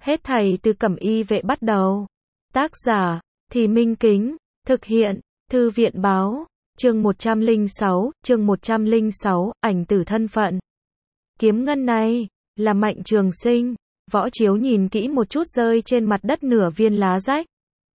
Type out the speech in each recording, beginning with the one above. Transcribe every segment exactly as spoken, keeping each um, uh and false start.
Hết thảy từ Cẩm Y vệ bắt đầu. Tác giả, Thì Minh Kính, thực hiện, Thư viện báo, chương một trăm lẻ sáu, chương một trăm lẻ sáu, ảnh tử thân phận. Kiếm ngân này, là Mạnh Trường Sinh. Võ Chiếu nhìn kỹ một chút rơi trên mặt đất nửa viên lá rách.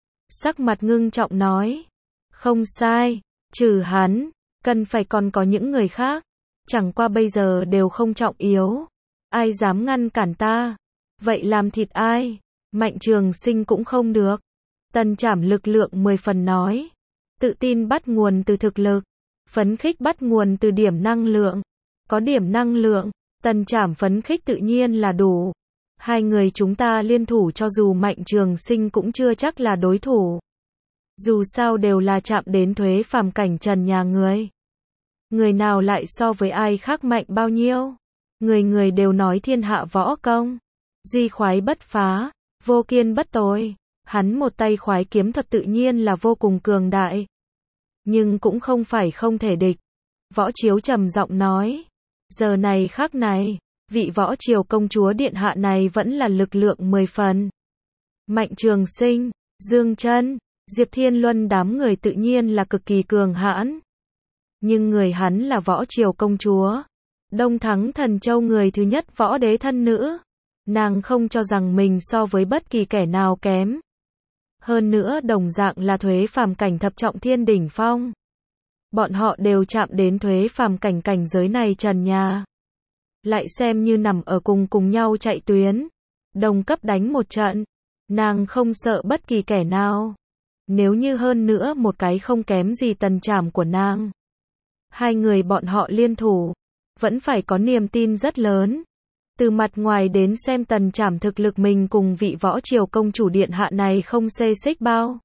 Sắc mặt ngưng trọng nói. Không sai, trừ hắn, cần phải còn có những người khác. Chẳng qua bây giờ đều không trọng yếu. Ai dám ngăn cản ta? Vậy làm thịt ai? Mạnh Trường Sinh cũng không được. Tần Trảm lực lượng mười phần nói. Tự tin bắt nguồn từ thực lực. Phấn khích bắt nguồn từ điểm năng lượng. Có điểm năng lượng, Tần Trảm phấn khích tự nhiên là đủ. Hai người chúng ta liên thủ cho dù Mạnh Trường Sinh cũng chưa chắc là đối thủ. Dù sao đều là chạm đến thuế phàm cảnh trần nhà người. Người nào lại so với ai khác mạnh bao nhiêu? Người người đều nói thiên hạ võ công. Duy khoái bất phá, vô kiên bất tồi. Hắn một tay khoái kiếm thuật tự nhiên là vô cùng cường đại. Nhưng cũng không phải không thể địch. Võ Chiếu trầm giọng nói. Giờ này khắc này, vị Võ Triều công chúa điện hạ này vẫn là lực lượng mười phần. Mạnh Trường Sinh, Dương Chân, Diệp Thiên Luân đám người tự nhiên là cực kỳ cường hãn. Nhưng người hắn là Võ Triều công chúa. Đông Thắng Thần Châu người thứ nhất võ đế thân nữ. Nàng không cho rằng mình so với bất kỳ kẻ nào kém. Hơn nữa đồng dạng là thuế phàm cảnh thập trọng thiên đỉnh phong. Bọn họ đều chạm đến thuế phàm cảnh cảnh giới này trần nhà. Lại xem như nằm ở cùng cùng nhau chạy tuyến. Đồng cấp đánh một trận. Nàng không sợ bất kỳ kẻ nào. Nếu như hơn nữa một cái không kém gì Tần Trảm của nàng. Hai người bọn họ liên thủ. Vẫn phải có niềm tin rất lớn. Từ mặt ngoài đến xem Tần Trảm thực lực mình cùng vị Võ Triều công chủ điện hạ này không xê xích bao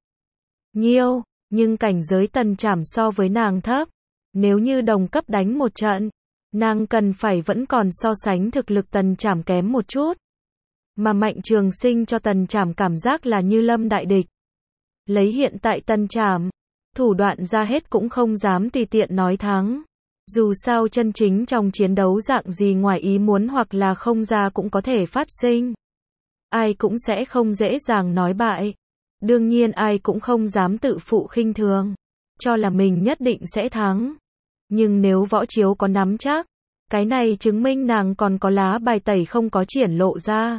nhiêu, nhưng cảnh giới Tần Trảm so với nàng thấp. Nếu như đồng cấp đánh một trận, nàng cần phải vẫn còn so sánh thực lực Tần Trảm kém một chút. Mà Mạnh Trường Sinh cho Tần Trảm cảm giác là như lâm đại địch. Lấy hiện tại Tần Trảm, thủ đoạn ra hết cũng không dám tùy tiện nói thắng. Dù sao chân chính trong chiến đấu dạng gì ngoài ý muốn hoặc là không ra cũng có thể phát sinh. Ai cũng sẽ không dễ dàng nói bại. Đương nhiên ai cũng không dám tự phụ khinh thường. Cho là mình nhất định sẽ thắng. Nhưng nếu Võ Chiếu có nắm chắc, cái này chứng minh nàng còn có lá bài tẩy không có triển lộ ra.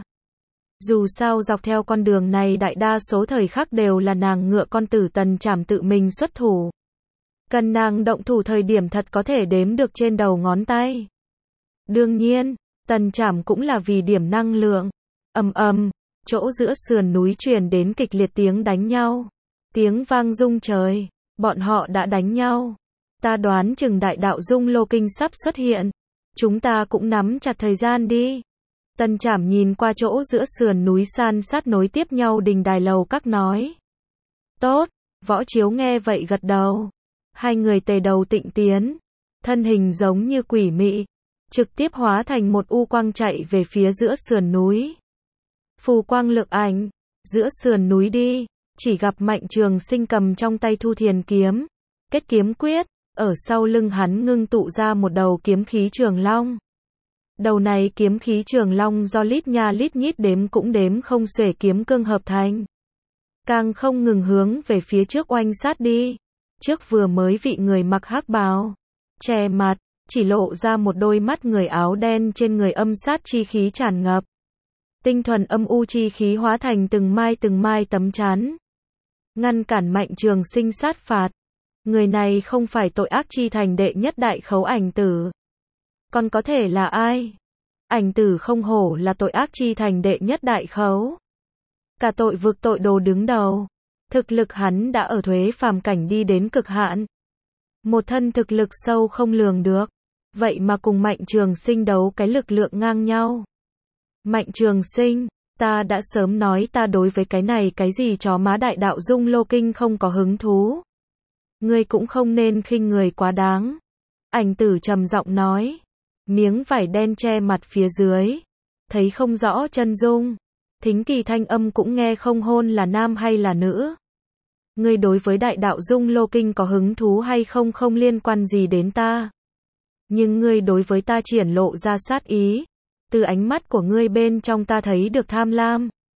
Dù sao dọc theo con đường này đại đa số thời khắc đều là nàng ngựa con tử Tần Trảm tự mình xuất thủ. Cần nàng động thủ thời điểm thật có thể đếm được trên đầu ngón tay. Đương nhiên, Tần Trảm cũng là vì điểm năng lượng. Ầm ầm, chỗ giữa sườn núi truyền đến kịch liệt tiếng đánh nhau. Tiếng vang rung trời, bọn họ đã đánh nhau. Ta đoán chừng đại đạo Dung Lô Kinh sắp xuất hiện. Chúng ta cũng nắm chặt thời gian đi. Tần Trảm nhìn qua chỗ giữa sườn núi san sát nối tiếp nhau đình đài lầu các nói. Tốt, Võ Chiếu nghe vậy gật đầu. Hai người tề đầu tịnh tiến, thân hình giống như quỷ mị, trực tiếp hóa thành một u quang chạy về phía giữa sườn núi. Phù quang lực ảnh, giữa sườn núi đi, chỉ gặp Mạnh Trường Sinh cầm trong tay Thu Thiền kiếm, kết kiếm quyết, ở sau lưng hắn ngưng tụ ra một đầu kiếm khí trường long. Đầu này kiếm khí trường long do lít nha lít nhít đếm cũng đếm không xuể kiếm cương hợp thành. Càng không ngừng hướng về phía trước oanh sát đi. Trước vừa mới vị người mặc hắc bào, che mặt, chỉ lộ ra một đôi mắt người áo đen trên người âm sát chi khí tràn ngập. Tinh thuần âm u chi khí hóa thành từng mai từng mai tấm chắn. Ngăn cản Mạnh Trường Sinh sát phạt. Người này không phải tội ác chi thành đệ nhất đại khấu Ảnh Tử. Còn có thể là ai? Ảnh Tử không hổ là tội ác chi thành đệ nhất đại khấu. Cả tội vực tội đồ đứng đầu. Thực lực hắn đã ở thuế phàm cảnh đi đến cực hạn. Một thân thực lực sâu không lường được. Vậy mà cùng Mạnh Trường Sinh đấu cái lực lượng ngang nhau. Mạnh Trường Sinh, ta đã sớm nói ta đối với cái này cái gì chó má đại đạo Dung Lô Kinh không có hứng thú. Ngươi cũng không nên khinh người quá đáng. Ảnh Tử trầm giọng nói. Miếng vải đen che mặt phía dưới. Thấy không rõ chân dung. Thính kỳ thanh âm cũng nghe không hôn là nam hay là nữ. Ngươi đối với đại đạo Dung Lô Kinh có hứng thú hay không không liên quan gì đến ta. Nhưng ngươi đối với ta triển lộ ra sát ý. Từ ánh mắt của ngươi bên trong ta thấy được tham lam.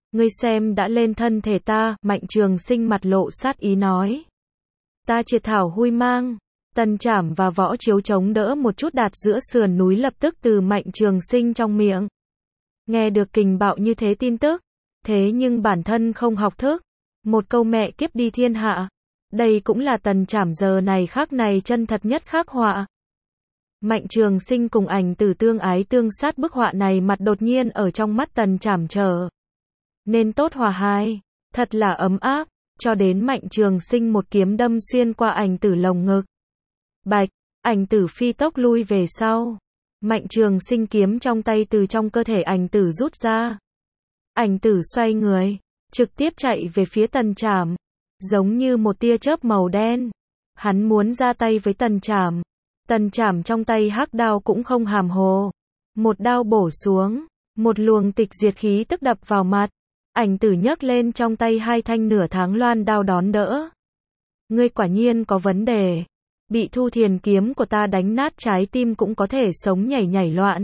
Ngươi xem đã lên thân thể ta, Mạnh Trường Sinh mặt lộ sát ý nói. Ta triệt thảo huy mang. Tần Trảm và Võ Chiếu chống đỡ một chút đạt giữa sườn núi lập tức từ Mạnh Trường Sinh trong miệng. Nghe được kình bạo như thế tin tức, thế nhưng bản thân không học thức. Một câu mẹ kiếp đi thiên hạ. Đây cũng là Tần Trảm giờ này khắc này chân thật nhất khắc họa. Mạnh Trường Sinh cùng Ảnh Tử tương ái tương sát bức họa này mặt đột nhiên ở trong mắt Tần Trảm trở nên tốt hòa hai, thật là ấm áp, cho đến Mạnh Trường Sinh một kiếm đâm xuyên qua Ảnh Tử lồng ngực. Bạch, Ảnh Tử phi tốc lui về sau. Mạnh Trường Sinh kiếm trong tay từ trong cơ thể Ảnh Tử rút ra. Ảnh Tử xoay người, trực tiếp chạy về phía Tần Trảm, giống như một tia chớp màu đen. Hắn muốn ra tay với Tần Trảm. Tần Trảm trong tay hắc đao cũng không hàm hồ. Một đao bổ xuống, một luồng tịch diệt khí tức đập vào mặt. Ảnh Tử nhấc lên trong tay hai thanh nửa tháng loan đao đón đỡ. Ngươi quả nhiên có vấn đề. Bị Thu Thiền kiếm của ta đánh nát trái tim cũng có thể sống nhảy nhảy loạn.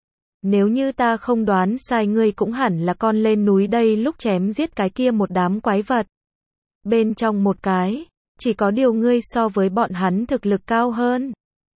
Nếu như ta không đoán sai ngươi cũng hẳn là con lên núi đây lúc chém giết cái kia một đám quái vật. Bên trong một cái, chỉ có điều ngươi so với bọn hắn thực lực cao hơn.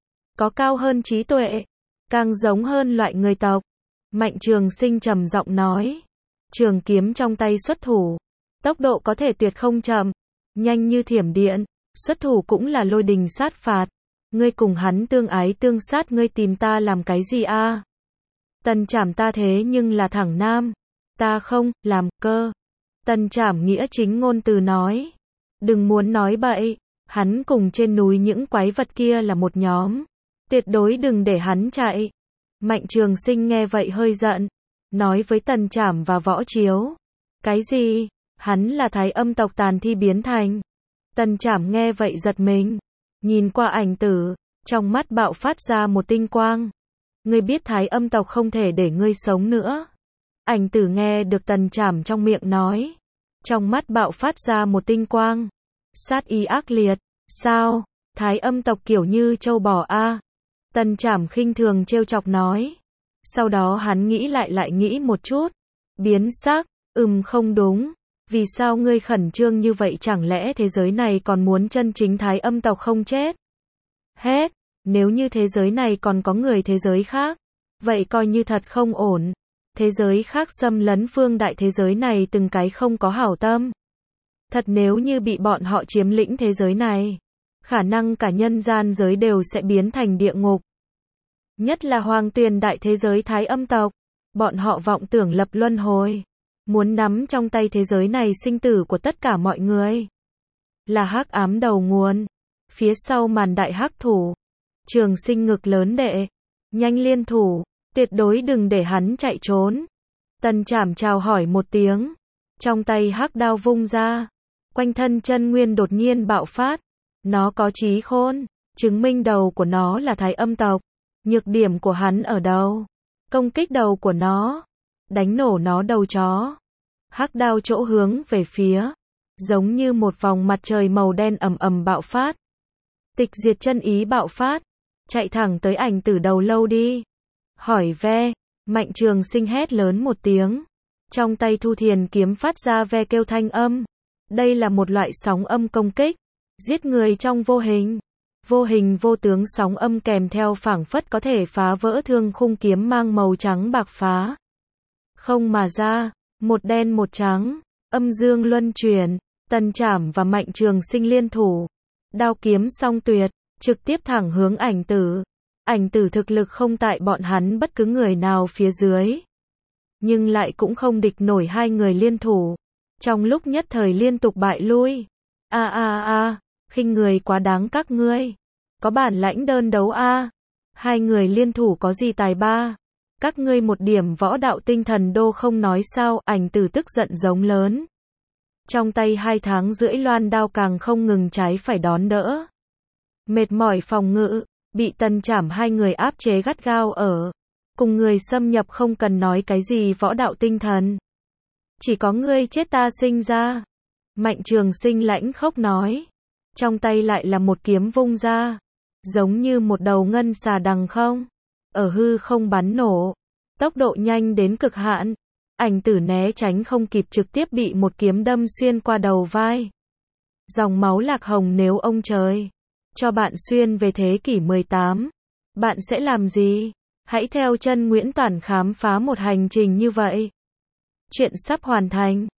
Có cao hơn trí tuệ, càng giống hơn loại người tộc. Mạnh Trường Sinh trầm giọng nói. Trường kiếm trong tay xuất thủ. Tốc độ có thể tuyệt không chậm, nhanh như thiểm điện. Xuất thủ cũng là lôi đình sát phạt. Ngươi cùng hắn tương ái tương sát, ngươi tìm ta làm cái gì a? Tần Trảm ta thế nhưng là thẳng nam. Ta không, làm, cơ. Tần Trảm nghĩa chính ngôn từ nói. Đừng muốn nói bậy, hắn cùng trên núi những quái vật kia là một nhóm. Tuyệt đối đừng để hắn chạy. Mạnh Trường Sinh nghe vậy hơi giận. Nói với Tần Trảm và Võ Chiếu. Cái gì? Hắn là Thái Âm tộc tàn thi biến thành. Tần Trảm nghe vậy giật mình. Nhìn qua Ảnh Tử, trong mắt bạo phát ra một tinh quang. Ngươi biết Thái Âm tộc không thể để ngươi sống nữa. Ảnh Tử nghe được Tần Trảm trong miệng nói. Trong mắt bạo phát ra một tinh quang. Sát ý ác liệt. Sao? Thái Âm tộc kiểu như trâu bò a? Tần Trảm khinh thường trêu chọc nói. Sau đó hắn nghĩ lại lại nghĩ một chút. Biến sắc. Ừm không đúng. Vì sao ngươi khẩn trương như vậy, chẳng lẽ thế giới này còn muốn chân chính Thái Âm tộc không chết? Hết. Nếu như thế giới này còn có người thế giới khác, vậy coi như thật không ổn. Thế giới khác xâm lấn phương đại thế giới này từng cái không có hảo tâm. Thật nếu như bị bọn họ chiếm lĩnh thế giới này, khả năng cả nhân gian giới đều sẽ biến thành địa ngục. Nhất là hoàng tuyền đại thế giới Thái Âm tộc, bọn họ vọng tưởng lập luân hồi, muốn nắm trong tay thế giới này sinh tử của tất cả mọi người. Là hắc ám đầu nguồn, phía sau màn đại hắc thủ. Trường Sinh ngực lớn đệ, nhanh liên thủ, tuyệt đối đừng để hắn chạy trốn. Tần Trảm chào hỏi một tiếng, trong tay hắc đao vung ra, quanh thân chân nguyên đột nhiên bạo phát. Nó có trí khôn, chứng minh đầu của nó là Thái Âm tộc. Nhược điểm của hắn ở đâu? Công kích đầu của nó, đánh nổ nó đầu chó. Hắc đao chỗ hướng về phía, giống như một vòng mặt trời màu đen ầm ầm bạo phát. Tịch diệt chân ý bạo phát, chạy thẳng tới Ảnh Tử đầu lâu đi. Hỏi ve, Mạnh Trường Sinh hét lớn một tiếng. Trong tay Thu Thiền kiếm phát ra ve kêu thanh âm. Đây là một loại sóng âm công kích, giết người trong vô hình. Vô hình vô tướng sóng âm kèm theo phảng phất có thể phá vỡ thương khung kiếm mang màu trắng bạc phá. Không mà ra, một đen một trắng, âm dương luân chuyển, Tần Trảm và Mạnh Trường Sinh liên thủ. Đao kiếm song tuyệt, trực tiếp thẳng hướng Ảnh Tử. Ảnh Tử thực lực không tại bọn hắn bất cứ người nào phía dưới, nhưng lại cũng không địch nổi hai người liên thủ. Trong lúc nhất thời liên tục bại lui. A a a, khinh người quá đáng các ngươi. Có bản lãnh đơn đấu a. Hai người liên thủ có gì tài ba? Các ngươi một điểm võ đạo tinh thần đô không nói sao? Ảnh Tử tức giận giống lớn. Trong tay hai tháng rưỡi loan đao càng không ngừng trái phải đón đỡ. Mệt mỏi phòng ngự, bị Tần Trảm hai người áp chế gắt gao ở. Cùng người xâm nhập không cần nói cái gì võ đạo tinh thần. Chỉ có ngươi chết ta sinh ra. Mạnh Trường Sinh lãnh khốc nói. Trong tay lại là một kiếm vung ra. Giống như một đầu ngân xà đằng không. Ở hư không bắn nổ. Tốc độ nhanh đến cực hạn. Ảnh Tử né tránh không kịp trực tiếp bị một kiếm đâm xuyên qua đầu vai. Dòng máu lạc hồng nếu ông trời cho bạn xuyên về thế kỷ mười tám, bạn sẽ làm gì? Hãy theo chân Nguyễn Toản khám phá một hành trình như vậy. Chuyện sắp hoàn thành.